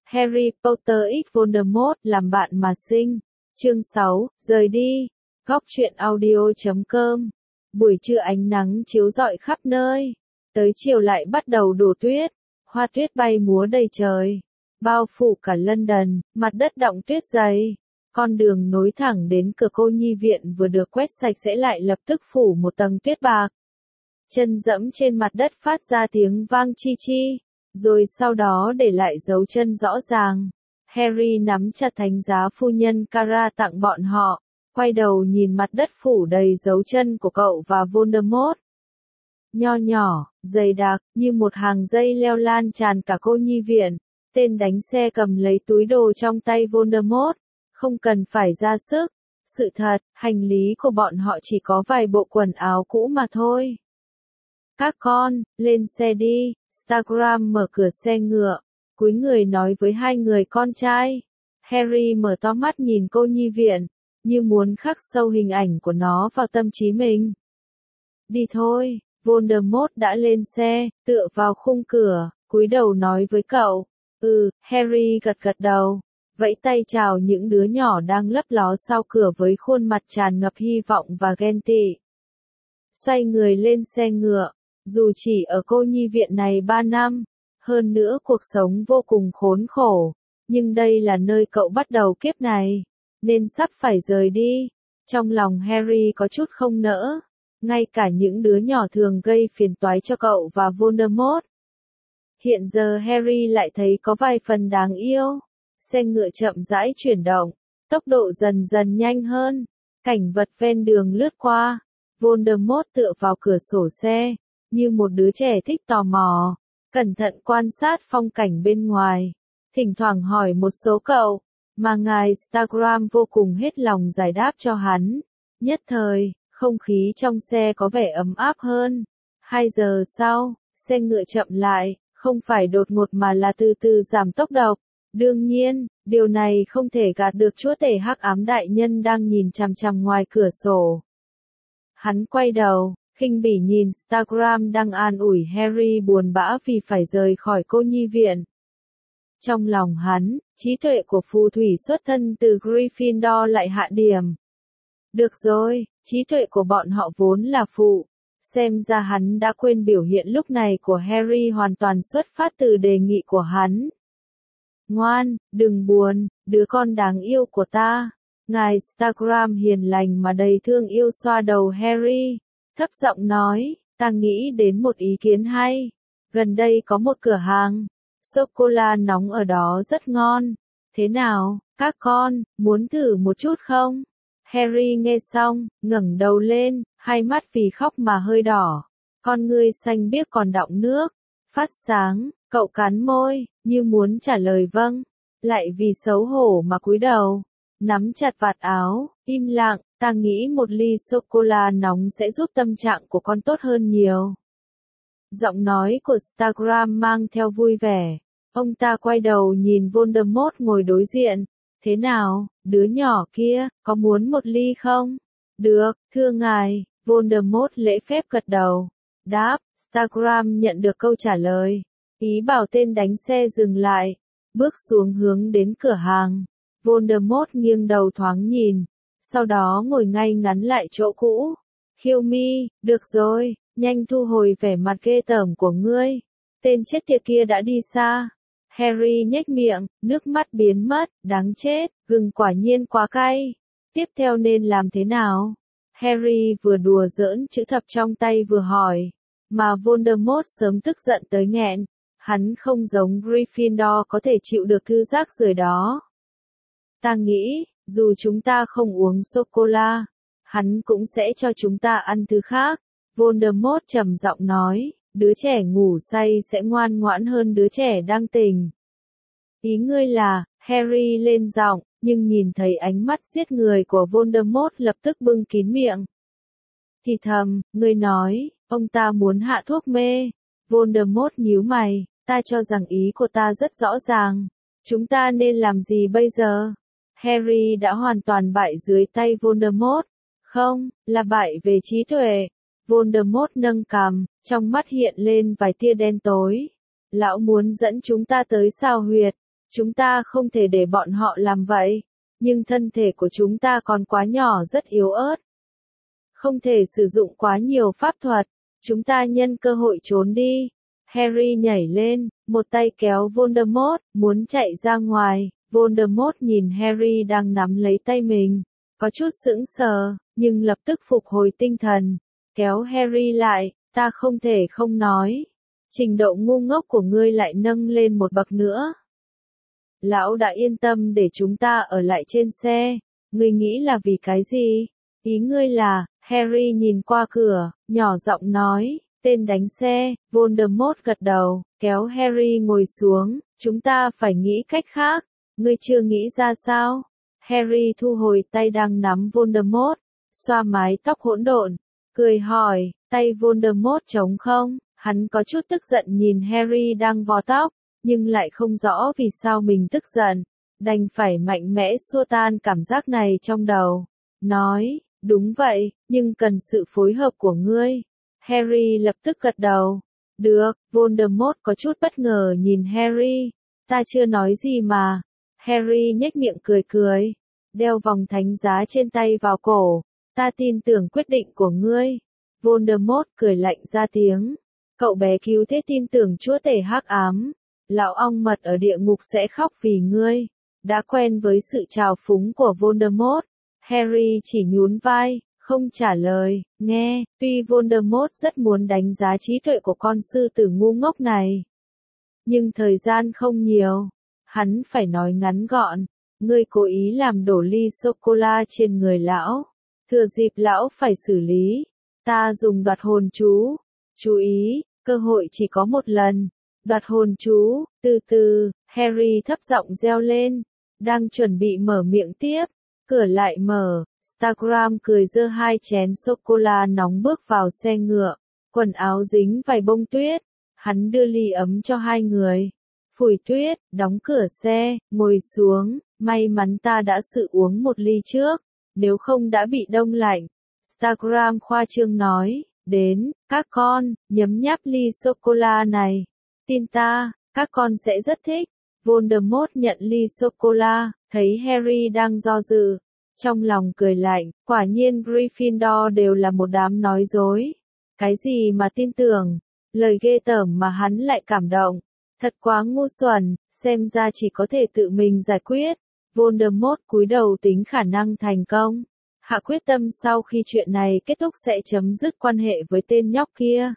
Harry Potter x Voldemort làm bạn mà sinh. Chương 6, rời đi. Góc truyện audio.com. Buổi trưa ánh nắng chiếu rọi khắp nơi. Tới chiều lại bắt đầu đổ tuyết. Hoa tuyết bay múa đầy trời. Bao phủ cả London, mặt đất đọng tuyết dày. Con đường nối thẳng đến cửa cô nhi viện vừa được quét sạch sẽ lại lập tức phủ một tầng tuyết bạc. Chân dẫm trên mặt đất phát ra tiếng vang chi chi, rồi sau đó để lại dấu chân rõ ràng. Harry nắm chặt thánh giá phu nhân Kara tặng bọn họ, quay đầu nhìn mặt đất phủ đầy dấu chân của cậu và Voldemort. Nho nhỏ, dày đặc, như một hàng dây leo lan tràn cả cô nhi viện. Tên đánh xe cầm lấy túi đồ trong tay Voldemort, không cần phải ra sức. Sự thật, hành lý của bọn họ chỉ có vài bộ quần áo cũ mà thôi. Các con, lên xe đi. Stagram mở cửa xe ngựa, cúi người nói với hai người con trai. Harry mở to mắt nhìn cô nhi viện, như muốn khắc sâu hình ảnh của nó vào tâm trí mình. Đi thôi. Voldemort đã lên xe, tựa vào khung cửa, cúi đầu nói với cậu. Harry gật gật đầu, vẫy tay chào những đứa nhỏ đang lấp ló sau cửa với khuôn mặt tràn ngập hy vọng và ghen tị. Xoay người lên xe ngựa. Dù chỉ ở cô nhi viện này 3 năm, hơn nữa cuộc sống vô cùng khốn khổ, nhưng đây là nơi cậu bắt đầu kiếp này, nên sắp phải rời đi. Trong lòng Harry có chút không nỡ, ngay cả những đứa nhỏ thường gây phiền toái cho cậu và Voldemort. Hiện giờ Harry lại thấy có vài phần đáng yêu. Xe ngựa chậm rãi chuyển động, tốc độ dần dần nhanh hơn, cảnh vật ven đường lướt qua. Voldemort tựa vào cửa sổ xe, như một đứa trẻ thích tò mò, cẩn thận quan sát phong cảnh bên ngoài, thỉnh thoảng hỏi một số cậu, mà ngài Stagram vô cùng hết lòng giải đáp cho hắn. Nhất thời, không khí trong xe có vẻ ấm áp hơn. 2 giờ sau, xe ngựa chậm lại, không phải đột ngột mà là từ từ giảm tốc độ. Đương nhiên, điều này không thể gạt được chúa tể hắc ám đại nhân đang nhìn chằm chằm ngoài cửa sổ. Hắn quay đầu, khinh bỉ nhìn Stagram đang an ủi Harry buồn bã vì phải rời khỏi cô nhi viện. Trong lòng hắn, trí tuệ của phù thủy xuất thân từ Gryffindor lại hạ điểm. Được rồi, trí tuệ của bọn họ vốn là phụ. Xem ra hắn đã quên biểu hiện lúc này của Harry hoàn toàn xuất phát từ đề nghị của hắn. Ngoan, đừng buồn, đứa con đáng yêu của ta. Ngài Stagram hiền lành mà đầy thương yêu xoa đầu Harry, thấp giọng nói, ta nghĩ đến một ý kiến hay. Gần đây có một cửa hàng, sô-cô-la nóng ở đó rất ngon. Thế nào, các con, muốn thử một chút không? Harry nghe xong, ngẩng đầu lên, hai mắt vì khóc mà hơi đỏ. Con ngươi xanh biếc còn đọng nước, phát sáng, cậu cắn môi, như muốn trả lời vâng, lại vì xấu hổ mà cúi đầu, nắm chặt vạt áo, im lặng. Ta nghĩ một ly sô-cô-la nóng sẽ giúp tâm trạng của con tốt hơn nhiều. Giọng nói của Stagram mang theo vui vẻ. Ông ta quay đầu nhìn Voldemort ngồi đối diện. Thế nào, đứa nhỏ kia, có muốn một ly không? Được, thưa ngài. Voldemort lễ phép gật đầu. Đáp, Stagram nhận được câu trả lời. Ý bảo tên đánh xe dừng lại. Bước xuống hướng đến cửa hàng. Voldemort nghiêng đầu thoáng nhìn. Sau đó ngồi ngay ngắn lại chỗ cũ. Khiêu mi, được rồi, nhanh thu hồi vẻ mặt ghê tởm của ngươi. Tên chết tiệt kia đã đi xa. Harry nhếch miệng, nước mắt biến mất, đáng chết, gừng quả nhiên quá cay. Tiếp theo nên làm thế nào? Harry vừa đùa giỡn chữ thập trong tay vừa hỏi. Mà Voldemort sớm tức giận tới nghẹn. Hắn không giống Gryffindor có thể chịu được thứ rác rưởi đó. Ta nghĩ, dù chúng ta không uống sô-cô-la, hắn cũng sẽ cho chúng ta ăn thứ khác. Voldemort trầm giọng nói, đứa trẻ ngủ say sẽ ngoan ngoãn hơn đứa trẻ đang tỉnh. Ý ngươi là, Harry lên giọng, nhưng nhìn thấy ánh mắt giết người của Voldemort lập tức bưng kín miệng. Thì thầm, ngươi nói, ông ta muốn hạ thuốc mê. Voldemort nhíu mày, ta cho rằng ý của ta rất rõ ràng. Chúng ta nên làm gì bây giờ? Harry đã hoàn toàn bại dưới tay Voldemort. Không, là bại về trí tuệ. Voldemort nâng cằm, trong mắt hiện lên vài tia đen tối. Lão muốn dẫn chúng ta tới sao huyệt. Chúng ta không thể để bọn họ làm vậy, nhưng thân thể của chúng ta còn quá nhỏ rất yếu ớt. Không thể sử dụng quá nhiều pháp thuật, chúng ta nhân cơ hội trốn đi. Harry nhảy lên, một tay kéo Voldemort, muốn chạy ra ngoài. Voldemort nhìn Harry đang nắm lấy tay mình, có chút sững sờ, nhưng lập tức phục hồi tinh thần, kéo Harry lại, ta không thể không nói. Trình độ ngu ngốc của ngươi lại nâng lên một bậc nữa. Lão đã yên tâm để chúng ta ở lại trên xe, ngươi nghĩ là vì cái gì? Ý ngươi là, Harry nhìn qua cửa, nhỏ giọng nói, tên đánh xe. Voldemort gật đầu, kéo Harry ngồi xuống, chúng ta phải nghĩ cách khác, ngươi chưa nghĩ ra sao? Harry thu hồi tay đang nắm Voldemort, xoa mái tóc hỗn độn, cười hỏi, tay Voldemort trống không? Hắn có chút tức giận nhìn Harry đang vò tóc, nhưng lại không rõ vì sao mình tức giận, đành phải mạnh mẽ xua tan cảm giác này trong đầu. Nói, đúng vậy, nhưng cần sự phối hợp của ngươi. Harry lập tức gật đầu. Được, Voldemort có chút bất ngờ nhìn Harry. Ta chưa nói gì mà. Harry nhếch miệng cười cười, đeo vòng thánh giá trên tay vào cổ. Ta tin tưởng quyết định của ngươi. Voldemort cười lạnh ra tiếng. Cậu bé cứu thế tin tưởng chúa tể hắc ám. Lão ong mật ở địa ngục sẽ khóc vì ngươi. Đã quen với sự trào phúng của Voldemort, Harry chỉ nhún vai, không trả lời. Nghe, tuy Voldemort rất muốn đánh giá trí tuệ của con sư tử ngu ngốc này, nhưng thời gian không nhiều. Hắn phải nói ngắn gọn. Ngươi cố ý làm đổ ly sô-cô-la trên người lão. Thừa dịp lão phải xử lý. Ta dùng đoạt hồn chú. Chú ý, cơ hội chỉ có một lần. Đoạt hồn chú, từ từ, Harry thấp giọng reo lên. Đang chuẩn bị mở miệng tiếp. Cửa lại mở. Stagram cười giơ 2 chén sô-cô-la nóng bước vào xe ngựa. Quần áo dính vài bông tuyết. Hắn đưa ly ấm cho hai người. Phủi tuyết, đóng cửa xe, ngồi xuống. May mắn ta đã sự uống một ly trước, nếu không đã bị đông lạnh. Stagram khoa trương nói. Đến, các con, nhấm nháp ly sô-cô-la này. Tin ta, các con sẽ rất thích. Voldemort nhận ly sô-cô-la, thấy Harry đang do dự. Trong lòng cười lạnh, quả nhiên Gryffindor đều là một đám nói dối. Cái gì mà tin tưởng, lời ghê tởm mà hắn lại cảm động. Thật quá ngu xuẩn, xem ra chỉ có thể tự mình giải quyết. Voldemort cúi đầu tính khả năng thành công. Hạ quyết tâm sau khi chuyện này kết thúc sẽ chấm dứt quan hệ với tên nhóc kia.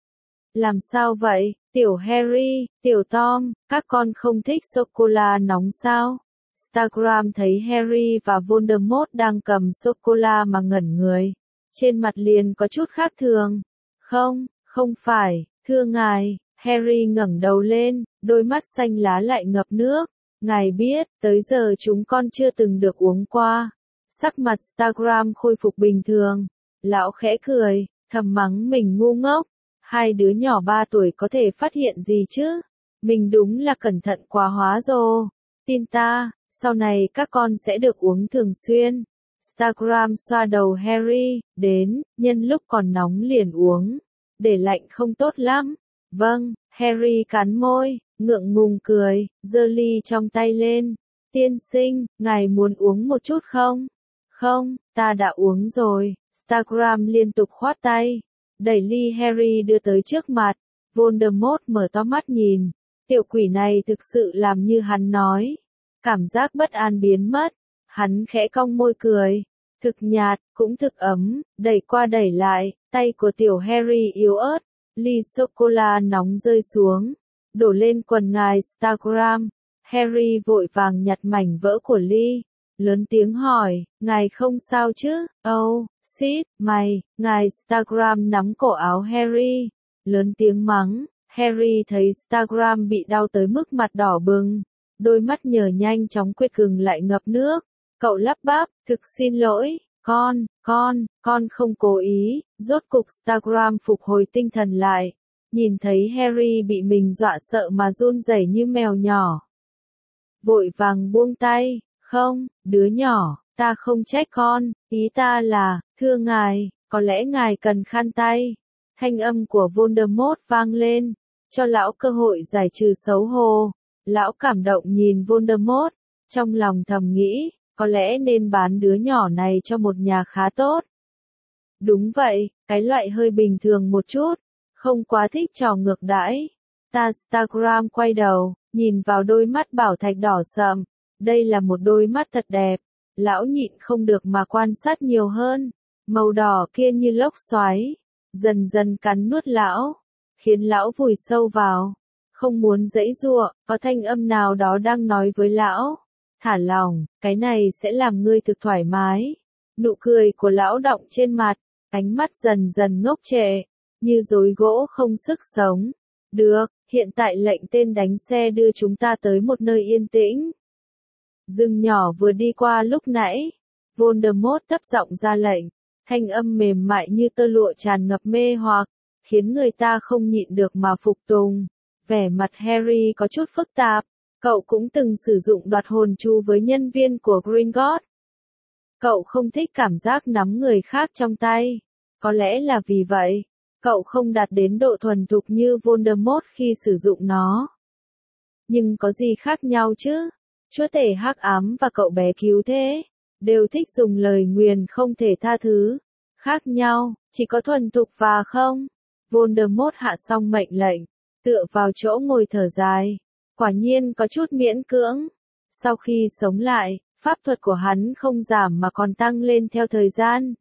Làm sao vậy, tiểu Harry, tiểu Tom, các con không thích sô-cô-la nóng sao? Stagram thấy Harry và Voldemort đang cầm sô-cô-la mà ngẩn người. Trên mặt liền có chút khác thường. Không, không phải, thưa ngài. Harry ngẩng đầu lên, đôi mắt xanh lá lại ngập nước. Ngài biết, tới giờ chúng con chưa từng được uống qua. Sắc mặt Stagram khôi phục bình thường. Lão khẽ cười, thầm mắng mình ngu ngốc. Hai đứa nhỏ 3 tuổi có thể phát hiện gì chứ? Mình đúng là cẩn thận quá hóa rồi. Tin ta, sau này các con sẽ được uống thường xuyên. Stagram xoa đầu Harry, đến, nhân lúc còn nóng liền uống. Để lạnh không tốt lắm. Vâng, Harry cắn môi, ngượng ngùng cười, giơ ly trong tay lên. Tiên sinh, ngài muốn uống một chút không? Không, ta đã uống rồi. Stagram liên tục khoát tay, đẩy ly Harry đưa tới trước mặt. Voldemort mở to mắt nhìn. Tiểu quỷ này thực sự làm như hắn nói. Cảm giác bất an biến mất. Hắn khẽ cong môi cười. Thực nhạt, cũng thực ấm, đẩy qua đẩy lại, tay của tiểu Harry yếu ớt. Ly sô-cô-la nóng rơi xuống, đổ lên quần ngài Stagram. Harry vội vàng nhặt mảnh vỡ của ly, lớn tiếng hỏi, ngài không sao chứ? Oh, Sid, mày, ngài Stagram nắm cổ áo Harry, lớn tiếng mắng. Harry thấy Stagram bị đau tới mức mặt đỏ bừng, đôi mắt nhờ nhanh chóng quệt gừng lại ngập nước. Cậu lắp bắp, thực xin lỗi. Con không cố ý. Rốt cục Stagram phục hồi tinh thần lại. Nhìn thấy Harry bị mình dọa sợ mà run rẩy như mèo nhỏ. Vội vàng buông tay. Không, đứa nhỏ, ta không trách con. Ý ta là, thưa ngài, có lẽ ngài cần khăn tay. Thanh âm của Voldemort vang lên, cho lão cơ hội giải trừ xấu hổ. Lão cảm động nhìn Voldemort, trong lòng thầm nghĩ, có lẽ nên bán đứa nhỏ này cho một nhà khá tốt. Đúng vậy, cái loại hơi bình thường một chút, không quá thích trò ngược đãi. Stagram quay đầu, nhìn vào đôi mắt bảo thạch đỏ sậm, đây là một đôi mắt thật đẹp. Lão nhịn không được mà quan sát nhiều hơn, màu đỏ kia như lốc xoáy, dần dần cắn nuốt lão, khiến lão vùi sâu vào, không muốn giãy giụa, có thanh âm nào đó đang nói với lão, thả lỏng, cái này sẽ làm ngươi thực thoải mái. Nụ cười của lão đọng trên mặt, ánh mắt dần dần ngốc trệ, như rối gỗ không sức sống. Được, hiện tại lệnh tên đánh xe đưa chúng ta tới một nơi yên tĩnh. Rừng nhỏ vừa đi qua lúc nãy, Voldemort thấp giọng ra lệnh, thanh âm mềm mại như tơ lụa tràn ngập mê hoặc, khiến người ta không nhịn được mà phục tùng. Vẻ mặt Harry có chút phức tạp, cậu cũng từng sử dụng đoạt hồn chú với nhân viên của Gringotts. Cậu không thích cảm giác nắm người khác trong tay, có lẽ là vì vậy, cậu không đạt đến độ thuần thục như Voldemort khi sử dụng nó. Nhưng có gì khác nhau chứ? Chúa tể hắc ám và cậu bé cứu thế, đều thích dùng lời nguyền không thể tha thứ. Khác nhau, chỉ có thuần thục và không. Voldemort hạ xong mệnh lệnh, tựa vào chỗ ngồi thở dài. Quả nhiên có chút miễn cưỡng. Sau khi sống lại, pháp thuật của hắn không giảm mà còn tăng lên theo thời gian.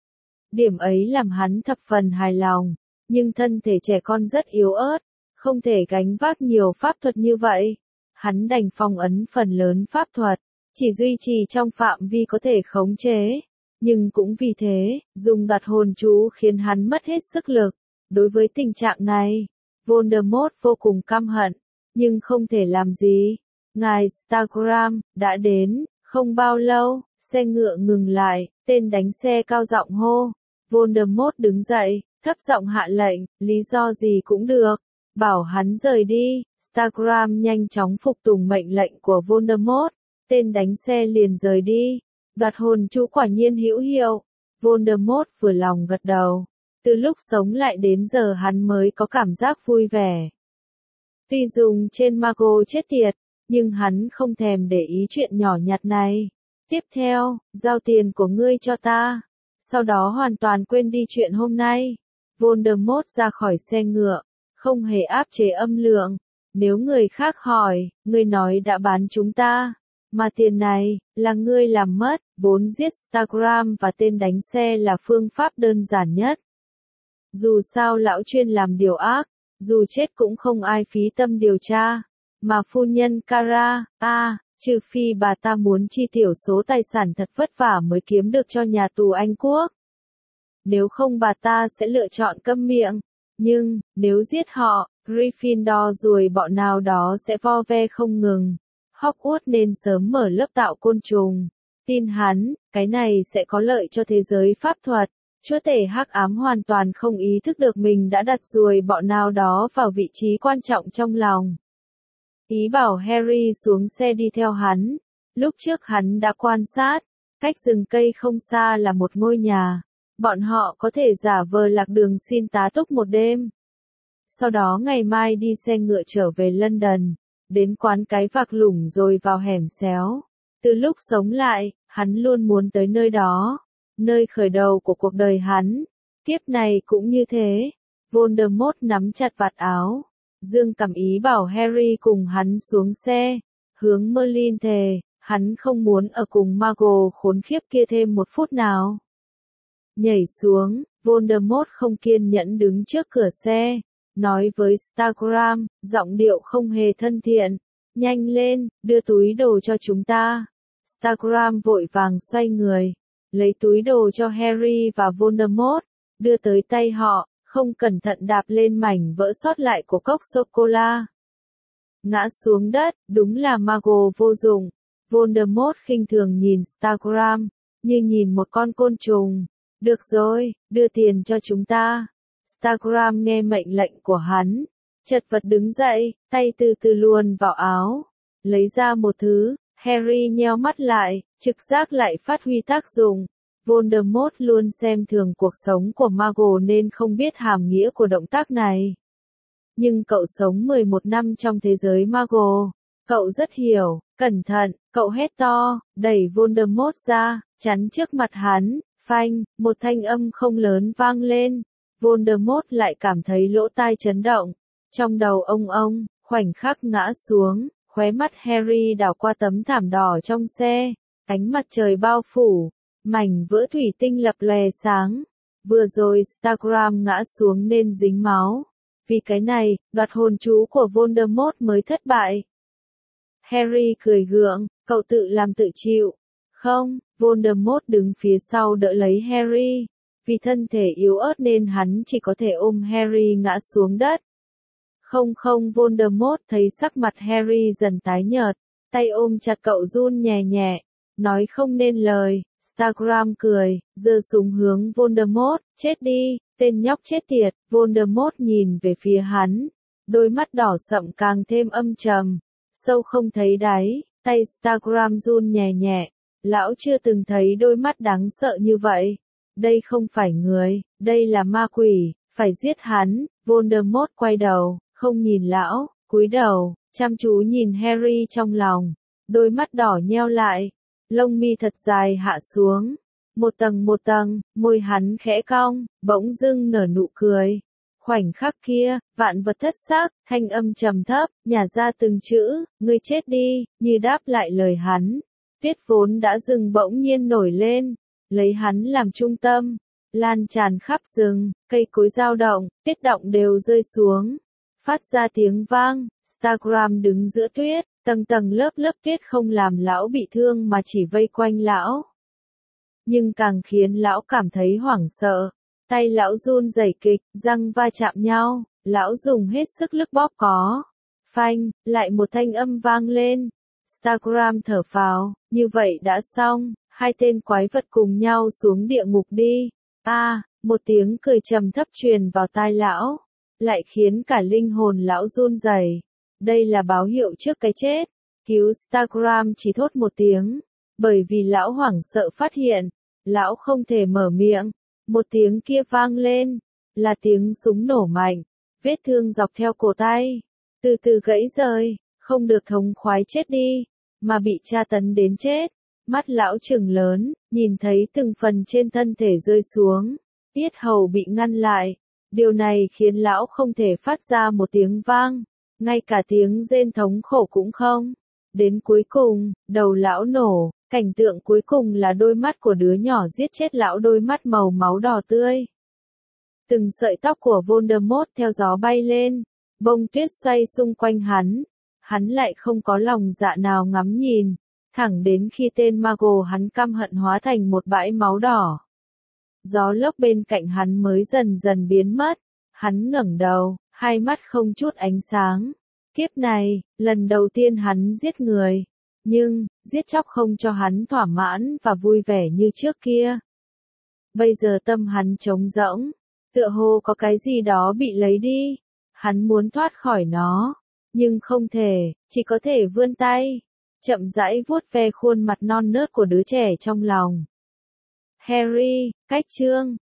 Điểm ấy làm hắn thập phần hài lòng, nhưng thân thể trẻ con rất yếu ớt, không thể gánh vác nhiều pháp thuật như vậy. Hắn đành phong ấn phần lớn pháp thuật, chỉ duy trì trong phạm vi có thể khống chế. Nhưng cũng vì thế, dùng đoạt hồn chú khiến hắn mất hết sức lực. Đối với tình trạng này, Voldemort vô cùng căm hận, nhưng không thể làm gì. Ngài Stagram đã đến, không bao lâu, xe ngựa ngừng lại, tên đánh xe cao giọng hô. Voldemort đứng dậy, thấp giọng hạ lệnh, lý do gì cũng được, bảo hắn rời đi. Stagram nhanh chóng phục tùng mệnh lệnh của Voldemort, tên đánh xe liền rời đi. Đoạt hồn chú quả nhiên hữu hiệu. Voldemort vừa lòng gật đầu. Từ lúc sống lại đến giờ hắn mới có cảm giác vui vẻ. Tuy dùng trên Mago chết tiệt, nhưng hắn không thèm để ý chuyện nhỏ nhặt này. Tiếp theo, giao tiền của ngươi cho ta. Sau đó hoàn toàn quên đi chuyện hôm nay. Voldemort ra khỏi xe ngựa, không hề áp chế âm lượng. Nếu người khác hỏi, ngươi nói đã bán chúng ta. Mà tiền này, là ngươi làm mất, vốn giết Stagram và tên đánh xe là phương pháp đơn giản nhất. Dù sao lão chuyên làm điều ác, dù chết cũng không ai phí tâm điều tra. Mà phu nhân Kara, trừ phi bà ta muốn chi tiểu số tài sản thật vất vả mới kiếm được cho nhà tù Anh Quốc. Nếu không bà ta sẽ lựa chọn câm miệng. Nhưng, nếu giết họ, Gryffindor rồi bọn nào đó sẽ vo ve không ngừng. Hogwarts nên sớm mở lớp tạo côn trùng. Tin hắn, cái này sẽ có lợi cho thế giới pháp thuật. Chúa tể hắc ám hoàn toàn không ý thức được mình đã đặt ruồi bọn nào đó vào vị trí quan trọng trong lòng. Ý bảo Harry xuống xe đi theo hắn. Lúc trước hắn đã quan sát, cách rừng cây không xa là một ngôi nhà. Bọn họ có thể giả vờ lạc đường xin tá túc một đêm. Sau đó ngày mai đi xe ngựa trở về London, đến quán cái vạc lủng rồi vào hẻm xéo. Từ lúc sống lại, hắn luôn muốn tới nơi đó, nơi khởi đầu của cuộc đời hắn. Kiếp này cũng như thế. Voldemort nắm chặt vạt áo. Dương cảm ý bảo Harry cùng hắn xuống xe, hướng Merlin thề, hắn không muốn ở cùng Mago khốn khiếp kia thêm một phút nào. Nhảy xuống, Voldemort không kiên nhẫn đứng trước cửa xe, nói với Stagram, giọng điệu không hề thân thiện, nhanh lên, đưa túi đồ cho chúng ta. Stagram vội vàng xoay người, lấy túi đồ cho Harry và Voldemort, đưa tới tay họ. Không cẩn thận đạp lên mảnh vỡ sót lại của cốc sô-cô-la. Ngã xuống đất, đúng là Mago vô dụng. Voldemort khinh thường nhìn Stagram, như nhìn một con côn trùng. Được rồi, đưa tiền cho chúng ta. Stagram nghe mệnh lệnh của hắn, chật vật đứng dậy, tay từ từ luồn vào áo. Lấy ra một thứ, Harry nheo mắt lại, trực giác lại phát huy tác dụng. Voldemort luôn xem thường cuộc sống của Mago nên không biết hàm nghĩa của động tác này. Nhưng cậu sống 11 năm trong thế giới Mago, Cậu rất hiểu, cẩn thận, cậu hét to, đẩy Voldemort ra, chắn trước mặt hắn, phanh, một thanh âm không lớn vang lên. Voldemort lại cảm thấy lỗ tai chấn động, trong đầu ông, khoảnh khắc ngã xuống, khóe mắt Harry đảo qua tấm thảm đỏ trong xe, ánh mặt trời bao phủ, mảnh vỡ thủy tinh lập lòe sáng. Vừa rồi Instagram ngã xuống nên dính máu. Vì cái này, đoạt hồn chú của Voldemort mới thất bại. Harry cười gượng, cậu tự làm tự chịu. Không, Voldemort đứng phía sau đỡ lấy Harry. Vì thân thể yếu ớt nên hắn chỉ có thể ôm Harry ngã xuống đất. Không, Voldemort thấy sắc mặt Harry dần tái nhợt, tay ôm chặt cậu run nhẹ nhẹ, nói không nên lời. Instagram cười, giơ súng hướng Voldemort, chết đi, tên nhóc chết tiệt. Voldemort nhìn về phía hắn, đôi mắt đỏ sậm càng thêm âm trầm, sâu không thấy đáy, tay Instagram run nhẹ nhẹ, lão chưa từng thấy đôi mắt đáng sợ như vậy. Đây không phải người, đây là ma quỷ, phải giết hắn. Voldemort quay đầu, không nhìn lão, cúi đầu, chăm chú nhìn Harry trong lòng, đôi mắt đỏ nheo lại, lông mi thật dài hạ xuống, một tầng, môi hắn khẽ cong, bỗng dưng nở nụ cười. Khoảnh khắc kia, vạn vật thất xác, thanh âm trầm thấp, nhả ra từng chữ, ngươi chết đi, như đáp lại lời hắn. Tuyết vốn đã dừng bỗng nhiên nổi lên, lấy hắn làm trung tâm, lan tràn khắp rừng, cây cối dao động, tuyết động đều rơi xuống, phát ra tiếng vang. Instagram đứng giữa tuyết, tầng lớp tuyết không làm lão bị thương mà chỉ vây quanh lão. Nhưng càng khiến lão cảm thấy hoảng sợ, tay lão run rẩy kịch, răng va chạm nhau, lão dùng hết sức lực bóp có. Phanh, lại một thanh âm vang lên. Instagram thở phào, như vậy đã xong, hai tên quái vật cùng nhau xuống địa ngục đi. Một tiếng cười trầm thấp truyền vào tai lão, lại khiến cả linh hồn lão run rẩy. Đây là báo hiệu trước cái chết. Cứu Instagram chỉ thốt một tiếng, bởi vì lão hoảng sợ phát hiện, lão không thể mở miệng. Một tiếng kia vang lên, là tiếng súng nổ mạnh, vết thương dọc theo cổ tay, từ từ gãy rời, không được thống khoái chết đi, mà bị tra tấn đến chết. Mắt lão trừng lớn, nhìn thấy từng phần trên thân thể rơi xuống, yết hầu bị ngăn lại. Điều này khiến lão không thể phát ra một tiếng vang, ngay cả tiếng rên thống khổ cũng không. Đến cuối cùng, đầu lão nổ, cảnh tượng cuối cùng là đôi mắt của đứa nhỏ giết chết lão, đôi mắt màu máu đỏ tươi. Từng sợi tóc của Voldemort theo gió bay lên, bông tuyết xoay xung quanh hắn lại không có lòng dạ nào ngắm nhìn, thẳng đến khi tên Mago hắn căm hận hóa thành một bãi máu đỏ. Gió lốc bên cạnh hắn mới dần dần biến mất, hắn ngẩng đầu, hai mắt không chút ánh sáng. Kiếp này, lần đầu tiên hắn giết người, nhưng, giết chóc không cho hắn thỏa mãn và vui vẻ như trước kia. Bây giờ tâm hắn trống rỗng, tựa hồ có cái gì đó bị lấy đi, hắn muốn thoát khỏi nó, nhưng không thể, chỉ có thể vươn tay, chậm rãi vuốt ve khuôn mặt non nớt của đứa trẻ trong lòng. Harry, cách chương